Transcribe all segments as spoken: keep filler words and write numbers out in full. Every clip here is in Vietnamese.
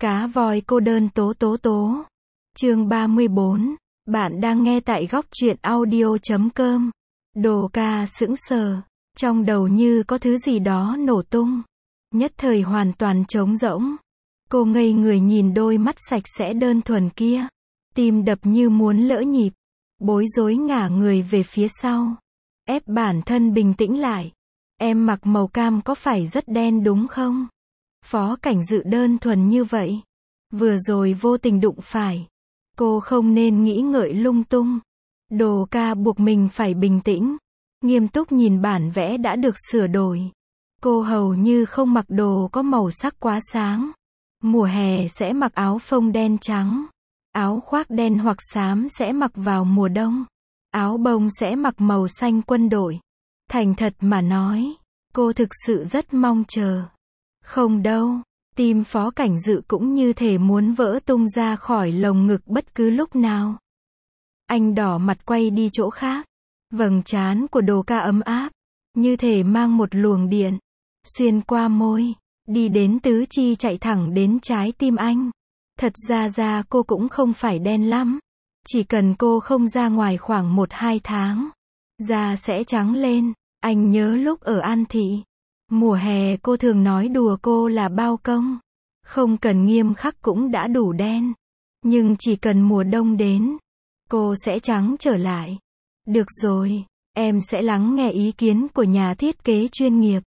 Cá voi cô đơn tố tố tố. Chương ba mươi bốn. Bạn đang nghe tại góc truyện audio chấm com. Đồ ca sững sờ, trong đầu như có thứ gì đó nổ tung. Nhất thời hoàn toàn trống rỗng. Cô ngây người nhìn đôi mắt sạch sẽ đơn thuần kia. Tim đập như muốn lỡ nhịp. Bối rối ngả người về phía sau. Ép bản thân bình tĩnh lại. Em mặc màu cam có phải rất đen đúng không? Phó Cảnh Dự đơn thuần như vậy. Vừa rồi vô tình đụng phải. Cô không nên nghĩ ngợi lung tung. Đồ ca buộc mình phải bình tĩnh. Nghiêm túc nhìn bản vẽ đã được sửa đổi. Cô hầu như không mặc đồ có màu sắc quá sáng. Mùa hè sẽ mặc áo phông đen trắng. Áo khoác đen hoặc xám sẽ mặc vào mùa đông. Áo bông sẽ mặc màu xanh quân đội. Thành thật mà nói, cô thực sự rất mong chờ. Không đâu, tim Phó Cảnh Dự cũng như thể muốn vỡ tung ra khỏi lồng ngực bất cứ lúc nào. Anh đỏ mặt quay đi chỗ khác. Vầng trán của Đồ ca ấm áp, như thể mang một luồng điện, xuyên qua môi, đi đến tứ chi chạy thẳng đến trái tim anh. Thật ra da cô cũng không phải đen lắm. Chỉ cần cô không ra ngoài khoảng một hai tháng, da sẽ trắng lên. Anh nhớ lúc ở An Thị, mùa hè cô thường nói đùa cô là bao công. Không cần nghiêm khắc cũng đã đủ đen. Nhưng chỉ cần mùa đông đến, cô sẽ trắng trở lại. Được rồi, em sẽ lắng nghe ý kiến của nhà thiết kế chuyên nghiệp.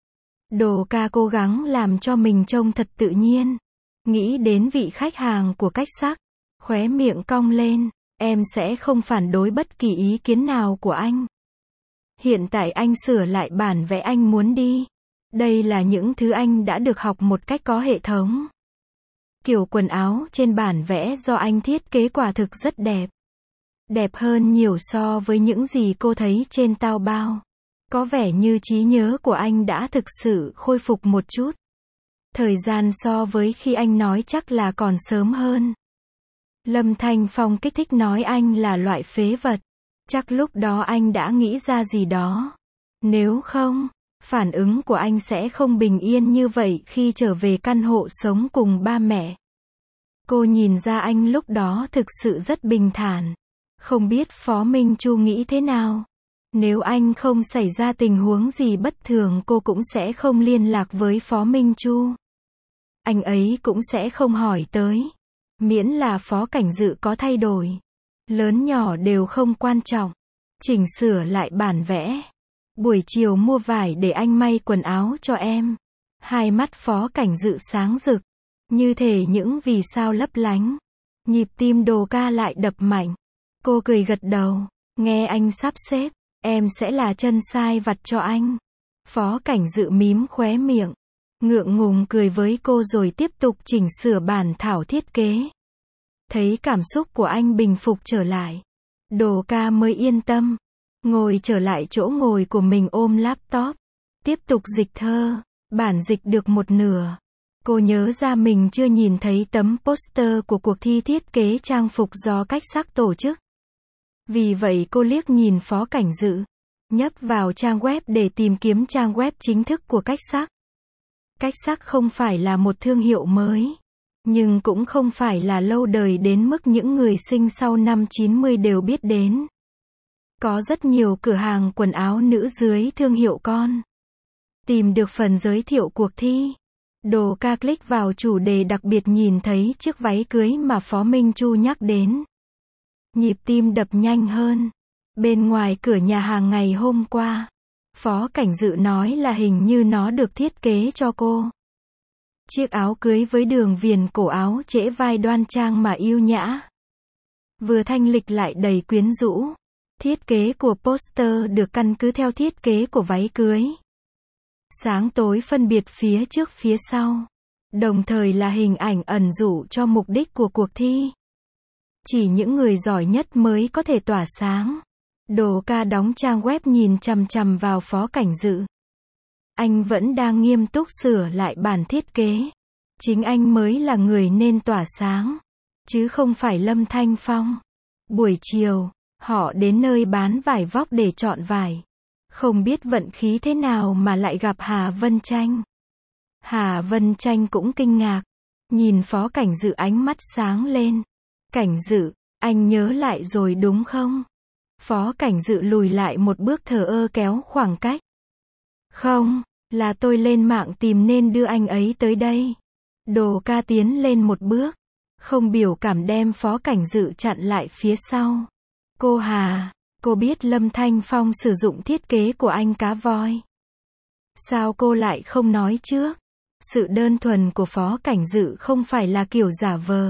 Đồ ca cố gắng làm cho mình trông thật tự nhiên. Nghĩ đến vị khách hàng của cách sắc, khóe miệng cong lên. Em sẽ không phản đối bất kỳ ý kiến nào của anh. Hiện tại anh sửa lại bản vẽ anh muốn đi. Đây là những thứ anh đã được học một cách có hệ thống. Kiểu quần áo trên bản vẽ do anh thiết kế quả thực rất đẹp. Đẹp hơn nhiều so với những gì cô thấy trên Taobao. Có vẻ như trí nhớ của anh đã thực sự khôi phục một chút. Thời gian so với khi anh nói chắc là còn sớm hơn. Lâm Thanh Phong kích thích nói anh là loại phế vật. Chắc lúc đó anh đã nghĩ ra gì đó. Nếu không, phản ứng của anh sẽ không bình yên như vậy khi trở về căn hộ sống cùng ba mẹ. Cô nhìn ra anh lúc đó thực sự rất bình thản. Không biết Phó Minh Chu nghĩ thế nào. Nếu anh không xảy ra tình huống gì bất thường cô cũng sẽ không liên lạc với Phó Minh Chu. Anh ấy cũng sẽ không hỏi tới. Miễn là Phó Cảnh Dự có thay đổi. Lớn nhỏ đều không quan trọng. Chỉnh sửa lại bản vẽ. Buổi chiều mua vải để anh may quần áo cho em. Hai mắt Phó Cảnh Dự sáng rực. Như thể những vì sao lấp lánh. Nhịp tim Đồ ca lại đập mạnh. Cô cười gật đầu. Nghe anh sắp xếp, em sẽ là chân sai vặt cho anh. Phó Cảnh Dự mím khóe miệng. Ngượng ngùng cười với cô rồi tiếp tục chỉnh sửa bản thảo thiết kế. Thấy cảm xúc của anh bình phục trở lại. Đồ ca mới yên tâm. Ngồi trở lại chỗ ngồi của mình ôm laptop. Tiếp tục dịch thơ. Bản dịch được một nửa. Cô nhớ ra mình chưa nhìn thấy tấm poster của cuộc thi thiết kế trang phục do cách sắc tổ chức. Vì vậy cô liếc nhìn Phó Cảnh Dự. Nhấp vào trang web để tìm kiếm trang web chính thức của cách sắc. Cách sắc không phải là một thương hiệu mới. Nhưng cũng không phải là lâu đời đến mức những người sinh sau năm chín mươi đều biết đến. Có rất nhiều cửa hàng quần áo nữ dưới thương hiệu con. Tìm được phần giới thiệu cuộc thi. Đồ ca click vào chủ đề đặc biệt nhìn thấy chiếc váy cưới mà Phó Minh Chu nhắc đến. Nhịp tim đập nhanh hơn. Bên ngoài cửa nhà hàng ngày hôm qua, Phó Cảnh Dự nói là hình như nó được thiết kế cho cô. Chiếc áo cưới với đường viền cổ áo trễ vai đoan trang mà yêu nhã. Vừa thanh lịch lại đầy quyến rũ. Thiết kế của poster được căn cứ theo thiết kế của váy cưới. Sáng tối phân biệt phía trước phía sau. Đồng thời là hình ảnh ẩn dụ cho mục đích của cuộc thi. Chỉ những người giỏi nhất mới có thể tỏa sáng. Đồ ca đóng trang web nhìn chằm chằm vào Phó Cảnh Dự. Anh vẫn đang nghiêm túc sửa lại bản thiết kế. Chính anh mới là người nên tỏa sáng. Chứ không phải Lâm Thanh Phong. Buổi chiều, họ đến nơi bán vải vóc để chọn vải. Không biết vận khí thế nào mà lại gặp Hà Vân Tranh. Hà Vân Tranh cũng kinh ngạc. Nhìn Phó Cảnh Dự ánh mắt sáng lên. Cảnh Dự, anh nhớ lại rồi đúng không? Phó Cảnh Dự lùi lại một bước thờ ơ kéo khoảng cách. Không, là tôi lên mạng tìm nên đưa anh ấy tới đây. Đồ Ca tiến lên một bước, không biểu cảm đem Phó Cảnh Dự chặn lại phía sau. Cô Hà, cô biết Lâm Thanh Phong sử dụng thiết kế của anh cá voi. Sao cô lại không nói trước? Sự đơn thuần của Phó Cảnh Dự không phải là kiểu giả vờ,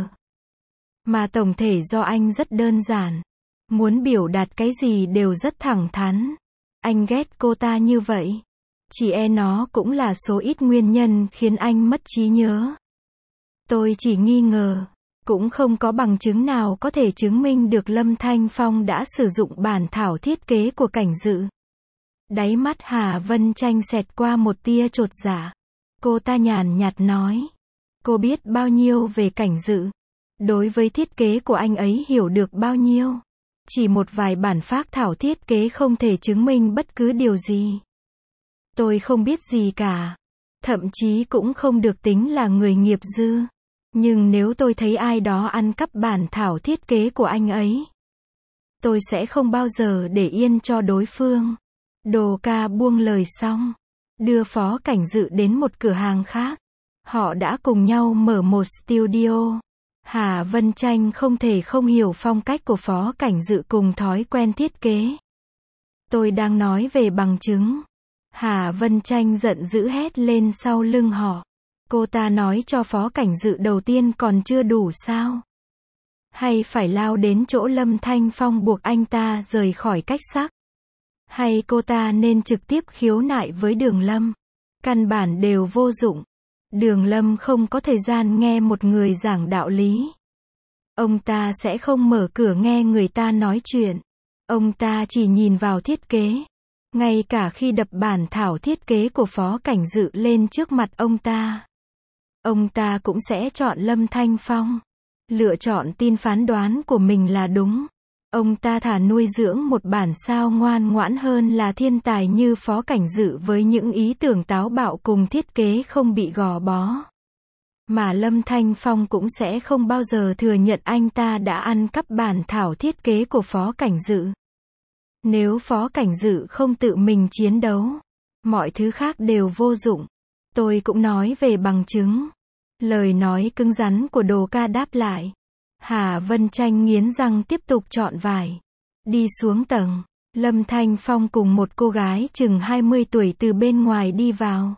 mà tổng thể do anh rất đơn giản. Muốn biểu đạt cái gì đều rất thẳng thắn. Anh ghét cô ta như vậy. Chỉ e nó cũng là số ít nguyên nhân khiến anh mất trí nhớ. Tôi chỉ nghi ngờ, cũng không có bằng chứng nào có thể chứng minh được Lâm Thanh Phong đã sử dụng bản thảo thiết kế của Cảnh Dự. Đáy mắt Hà Vân Tranh xẹt qua một tia chột dạ. Cô ta nhàn nhạt nói. Cô biết bao nhiêu về Cảnh Dự? Đối với thiết kế của anh ấy hiểu được bao nhiêu? Chỉ một vài bản phác thảo thiết kế không thể chứng minh bất cứ điều gì. Tôi không biết gì cả. Thậm chí cũng không được tính là người nghiệp dư. Nhưng nếu tôi thấy ai đó ăn cắp bản thảo thiết kế của anh ấy, tôi sẽ không bao giờ để yên cho đối phương. Đồ Ca buông lời xong, đưa Phó Cảnh Dự đến một cửa hàng khác. Họ đã cùng nhau mở một studio. Hà Vân Tranh không thể không hiểu phong cách của Phó Cảnh Dự cùng thói quen thiết kế. Tôi đang nói về bằng chứng. Hà Vân Tranh giận dữ hét lên sau lưng họ. Cô ta nói cho Phó Cảnh Dự đầu tiên còn chưa đủ sao? Hay phải lao đến chỗ Lâm Thanh Phong buộc anh ta rời khỏi cách sắc? Hay cô ta nên trực tiếp khiếu nại với Đường Lâm? Căn bản đều vô dụng. Đường Lâm không có thời gian nghe một người giảng đạo lý. Ông ta sẽ không mở cửa nghe người ta nói chuyện. Ông ta chỉ nhìn vào thiết kế. Ngay cả khi đập bản thảo thiết kế của Phó Cảnh Dự lên trước mặt ông ta, ông ta cũng sẽ chọn Lâm Thanh Phong. Lựa chọn tin phán đoán của mình là đúng. Ông ta thà nuôi dưỡng một bản sao ngoan ngoãn hơn là thiên tài như Phó Cảnh Dự với những ý tưởng táo bạo cùng thiết kế không bị gò bó. Mà Lâm Thanh Phong cũng sẽ không bao giờ thừa nhận anh ta đã ăn cắp bản thảo thiết kế của Phó Cảnh Dự. Nếu Phó Cảnh Dự không tự mình chiến đấu, mọi thứ khác đều vô dụng. Tôi cũng nói về bằng chứng. Lời nói cứng rắn của Đồ Ca đáp lại. Hà Vân Tranh nghiến răng tiếp tục chọn vải. Đi xuống tầng, Lâm Thanh Phong cùng một cô gái chừng hai mươi tuổi từ bên ngoài đi vào.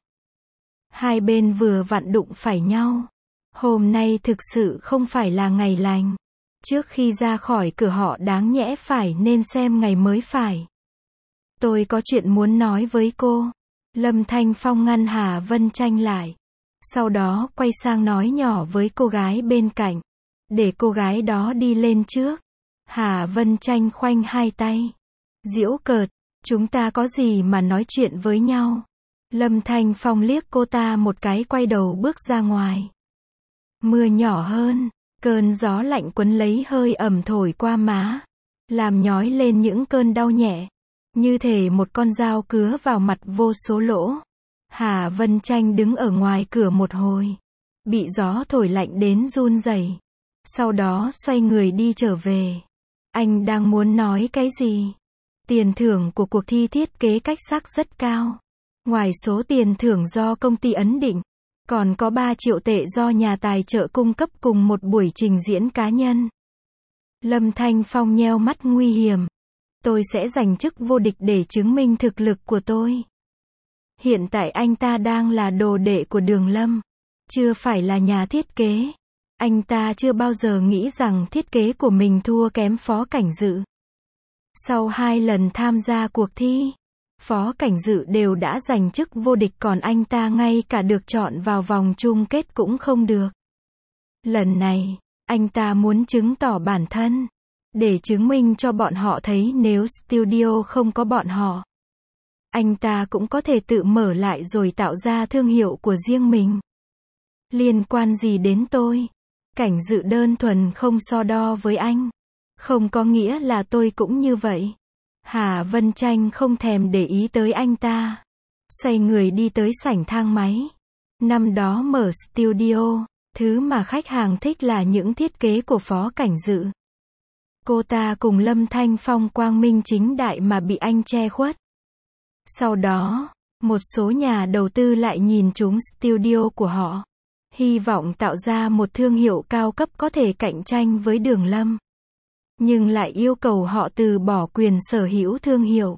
Hai bên vừa vặn đụng phải nhau. Hôm nay thực sự không phải là ngày lành. Trước khi ra khỏi cửa họ đáng nhẽ phải nên xem ngày mới phải. Tôi có chuyện muốn nói với cô. Lâm Thanh Phong ngăn Hà Vân Tranh lại. Sau đó quay sang nói nhỏ với cô gái bên cạnh. Để cô gái đó đi lên trước. Hà Vân Tranh khoanh hai tay. Giễu cợt, chúng ta có gì mà nói chuyện với nhau. Lâm Thanh Phong liếc cô ta một cái quay đầu bước ra ngoài. Mưa nhỏ hơn, cơn gió lạnh quấn lấy hơi ẩm thổi qua má, làm nhói lên những cơn đau nhẹ, như thể một con dao cứa vào mặt vô số lỗ. Hà Vân Tranh đứng ở ngoài cửa một hồi, bị gió thổi lạnh đến run rẩy. Sau đó xoay người đi trở về. Anh đang muốn nói cái gì? Tiền thưởng của cuộc thi thiết kế cách sắc rất cao. Ngoài số tiền thưởng do công ty ấn định, còn có ba triệu tệ do nhà tài trợ cung cấp cùng một buổi trình diễn cá nhân. Lâm Thanh Phong nheo mắt nguy hiểm. Tôi sẽ giành chức vô địch để chứng minh thực lực của tôi. Hiện tại anh ta đang là đồ đệ của Đường Lâm, chưa phải là nhà thiết kế. Anh ta chưa bao giờ nghĩ rằng thiết kế của mình thua kém Phó Cảnh Dự. Sau hai lần tham gia cuộc thi, Phó Cảnh Dự đều đã giành chức vô địch, còn anh ta ngay cả được chọn vào vòng chung kết cũng không được. Lần này, anh ta muốn chứng tỏ bản thân, để chứng minh cho bọn họ thấy nếu studio không có bọn họ, anh ta cũng có thể tự mở lại rồi tạo ra thương hiệu của riêng mình. Liên quan gì đến tôi? Cảnh Dự đơn thuần không so đo với anh. Không có nghĩa là tôi cũng như vậy. Hà Vân Tranh không thèm để ý tới anh ta. Xoay người đi tới sảnh thang máy. Năm đó mở studio, Thứ mà khách hàng thích là những thiết kế của Phó Cảnh Dự. Cô ta cùng Lâm Thanh Phong quang minh chính đại mà bị anh che khuất. Sau đó, một số nhà đầu tư lại nhìn trúng studio của họ, hy vọng tạo ra một thương hiệu cao cấp có thể cạnh tranh với Đường Lâm. Nhưng lại yêu cầu họ từ bỏ quyền sở hữu thương hiệu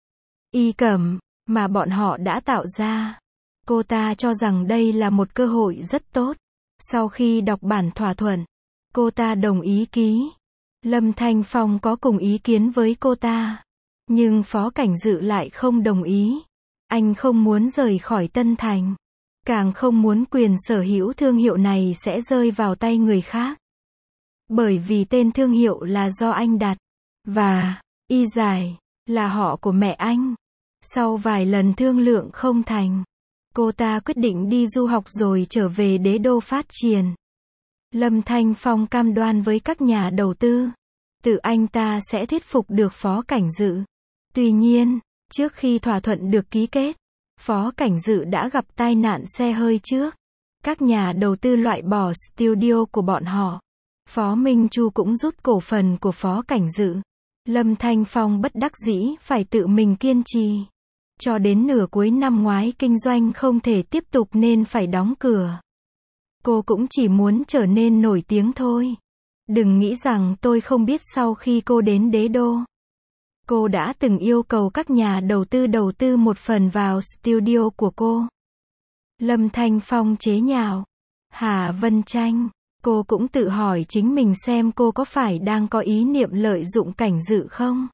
Y Cẩm mà bọn họ đã tạo ra. Cô ta cho rằng đây là một cơ hội rất tốt. Sau khi đọc bản thỏa thuận, cô ta đồng ý ký. Lâm Thanh Phong có cùng ý kiến với cô ta, nhưng Phó Cảnh Dự lại không đồng ý. Anh không muốn rời khỏi Tân Thành, càng không muốn quyền sở hữu thương hiệu này sẽ rơi vào tay người khác. Bởi vì tên thương hiệu là do anh đặt, và Y Giải là họ của mẹ anh. Sau vài lần thương lượng không thành, cô ta quyết định đi du học rồi trở về đế đô phát triển. Lâm Thanh Phong cam đoan với các nhà đầu tư, tự anh ta sẽ thuyết phục được Phó Cảnh Dự. Tuy nhiên, trước khi thỏa thuận được ký kết, Phó Cảnh Dự đã gặp tai nạn xe hơi trước. Các nhà đầu tư loại bỏ studio của bọn họ. Phó Minh Chu cũng rút cổ phần của Phó Cảnh Dự. Lâm Thanh Phong bất đắc dĩ phải tự mình kiên trì. Cho đến nửa cuối năm ngoái kinh doanh không thể tiếp tục nên phải đóng cửa. Cô cũng chỉ muốn trở nên nổi tiếng thôi. Đừng nghĩ rằng tôi không biết sau khi cô đến đế đô, cô đã từng yêu cầu các nhà đầu tư đầu tư một phần vào studio của cô. Lâm Thanh Phong chế nhạo. Hà Vân Tranh, cô cũng tự hỏi chính mình xem cô có phải đang có ý niệm lợi dụng Cảnh Dự không?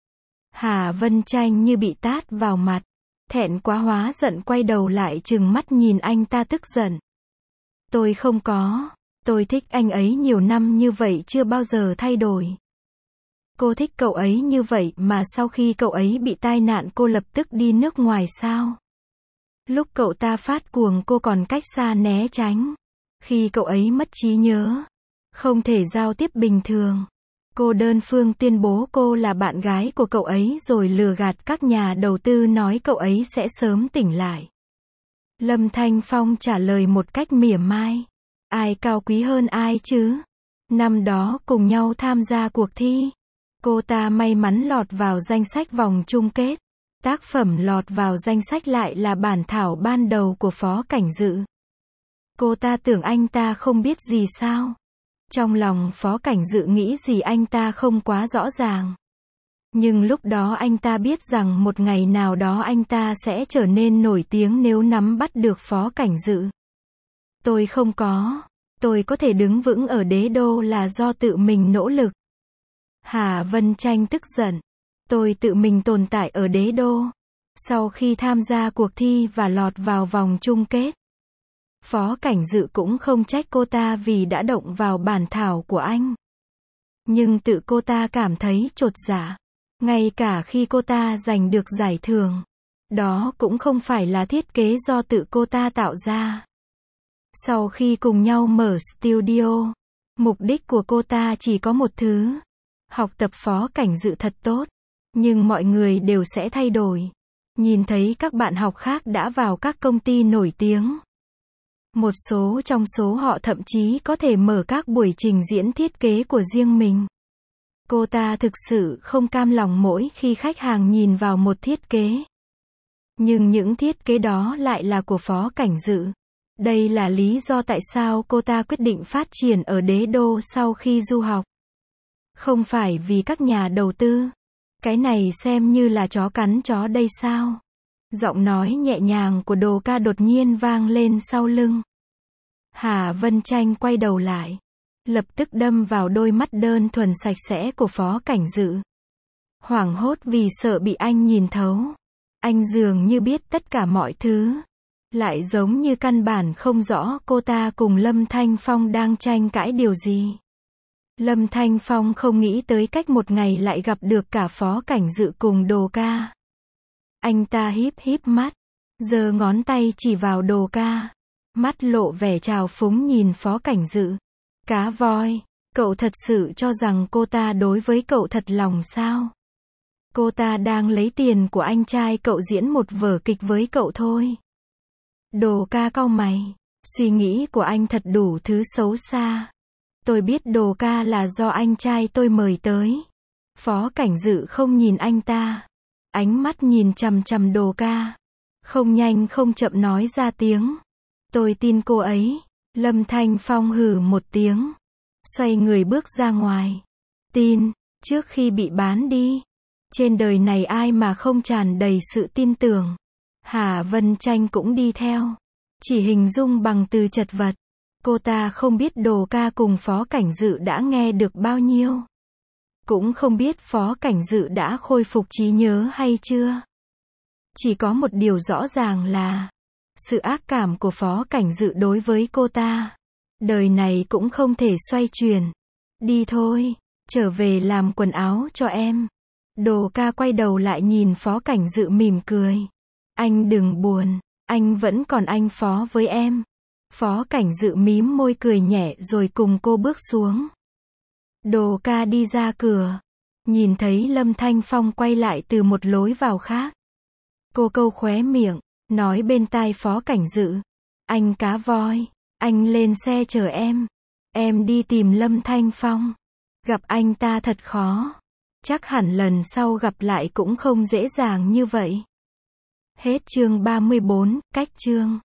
Hà Vân Tranh như bị tát vào mặt. Thẹn quá hóa giận quay đầu lại trừng mắt nhìn anh ta tức giận. Tôi không có. Tôi thích anh ấy nhiều năm như vậy chưa bao giờ thay đổi. Cô thích cậu ấy như vậy mà sau khi cậu ấy bị tai nạn cô lập tức đi nước ngoài sao? Lúc cậu ta phát cuồng cô còn cách xa né tránh. Khi cậu ấy mất trí nhớ, không thể giao tiếp bình thường, cô đơn phương tuyên bố cô là bạn gái của cậu ấy rồi lừa gạt các nhà đầu tư nói cậu ấy sẽ sớm tỉnh lại. Lâm Thanh Phong trả lời một cách mỉa mai. Ai cao quý hơn ai chứ? Năm đó cùng nhau tham gia cuộc thi, cô ta may mắn lọt vào danh sách vòng chung kết. Tác phẩm lọt vào danh sách lại là bản thảo ban đầu của Phó Cảnh Dự. Cô ta tưởng anh ta không biết gì sao? Trong lòng Phó Cảnh Dự nghĩ gì anh ta không quá rõ ràng. Nhưng lúc đó anh ta biết rằng một ngày nào đó anh ta sẽ trở nên nổi tiếng nếu nắm bắt được Phó Cảnh Dự. Tôi không có. Tôi có thể đứng vững ở đế đô là do tự mình nỗ lực. Hà Vân Tranh tức giận. Tôi tự mình tồn tại ở đế đô. Sau khi tham gia cuộc thi và lọt vào vòng chung kết, Phó Cảnh Dự cũng không trách cô ta vì đã động vào bản thảo của anh. Nhưng tự cô ta cảm thấy chột dạ. Ngay cả khi cô ta giành được giải thưởng, đó cũng không phải là thiết kế do tự cô ta tạo ra. Sau khi cùng nhau mở studio, mục đích của cô ta chỉ có một thứ. Học tập Phó Cảnh Dự thật tốt. Nhưng mọi người đều sẽ thay đổi. Nhìn thấy các bạn học khác đã vào các công ty nổi tiếng. Một số trong số họ thậm chí có thể mở các buổi trình diễn thiết kế của riêng mình. Cô ta thực sự không cam lòng mỗi khi khách hàng nhìn vào một thiết kế. Nhưng những thiết kế đó lại là của Phó Cảnh Dự. Đây là lý do tại sao cô ta quyết định phát triển ở đế đô sau khi du học. Không phải vì các nhà đầu tư. Cái này xem như là chó cắn chó đây sao? Giọng nói nhẹ nhàng của Đồ Ca đột nhiên vang lên sau lưng. Hà Vân Tranh quay đầu lại, lập tức đâm vào đôi mắt đơn thuần sạch sẽ của Phó Cảnh Dự. Hoảng hốt vì sợ bị anh nhìn thấu. Anh dường như biết tất cả mọi thứ, lại giống như căn bản không rõ cô ta cùng Lâm Thanh Phong đang tranh cãi điều gì. Lâm Thanh Phong không nghĩ tới cách một ngày lại gặp được cả Phó Cảnh Dự cùng Đồ Ca. Anh ta híp híp mắt, giơ ngón tay chỉ vào Đồ Ca, mắt lộ vẻ trào phúng nhìn Phó Cảnh Dự. Cá voi, cậu thật sự cho rằng cô ta đối với cậu thật lòng sao? Cô ta đang lấy tiền của anh trai cậu diễn một vở kịch với cậu thôi. Đồ Ca cau mày, Suy nghĩ của anh thật đủ thứ xấu xa. Tôi biết Đồ ca là do anh trai tôi mời tới. Phó Cảnh Dự không nhìn anh ta. Ánh mắt nhìn chằm chằm Đồ ca. Không nhanh không chậm nói ra tiếng. Tôi tin cô ấy. Lâm Thanh Phong hừ một tiếng. Xoay người bước ra ngoài. Tin, trước khi bị bán đi. Trên đời này ai mà không tràn đầy sự tin tưởng. Hà Vân Tranh cũng đi theo. Chỉ hình dung bằng từ chật vật. Cô ta không biết Đồ ca cùng Phó Cảnh Dự đã nghe được bao nhiêu. Cũng không biết Phó Cảnh Dự đã khôi phục trí nhớ hay chưa. Chỉ có một điều rõ ràng là sự ác cảm của Phó Cảnh Dự đối với cô ta. Đời này cũng không thể xoay chuyển. Đi thôi, trở về làm quần áo cho em. Đồ ca quay đầu lại nhìn Phó Cảnh Dự mỉm cười. Anh đừng buồn, anh vẫn còn anh Phó với em. Phó Cảnh Dự mím môi cười nhẹ rồi cùng cô bước xuống. Đồ ca đi ra cửa. Nhìn thấy Lâm Thanh Phong quay lại từ một lối vào khác. Cô câu khóe miệng, nói bên tai Phó Cảnh Dự. Anh cá voi, anh lên xe chở em. Em đi tìm Lâm Thanh Phong. Gặp anh ta thật khó. Chắc hẳn lần sau gặp lại cũng không dễ dàng như vậy. Hết chương ba mươi bốn, cách chương.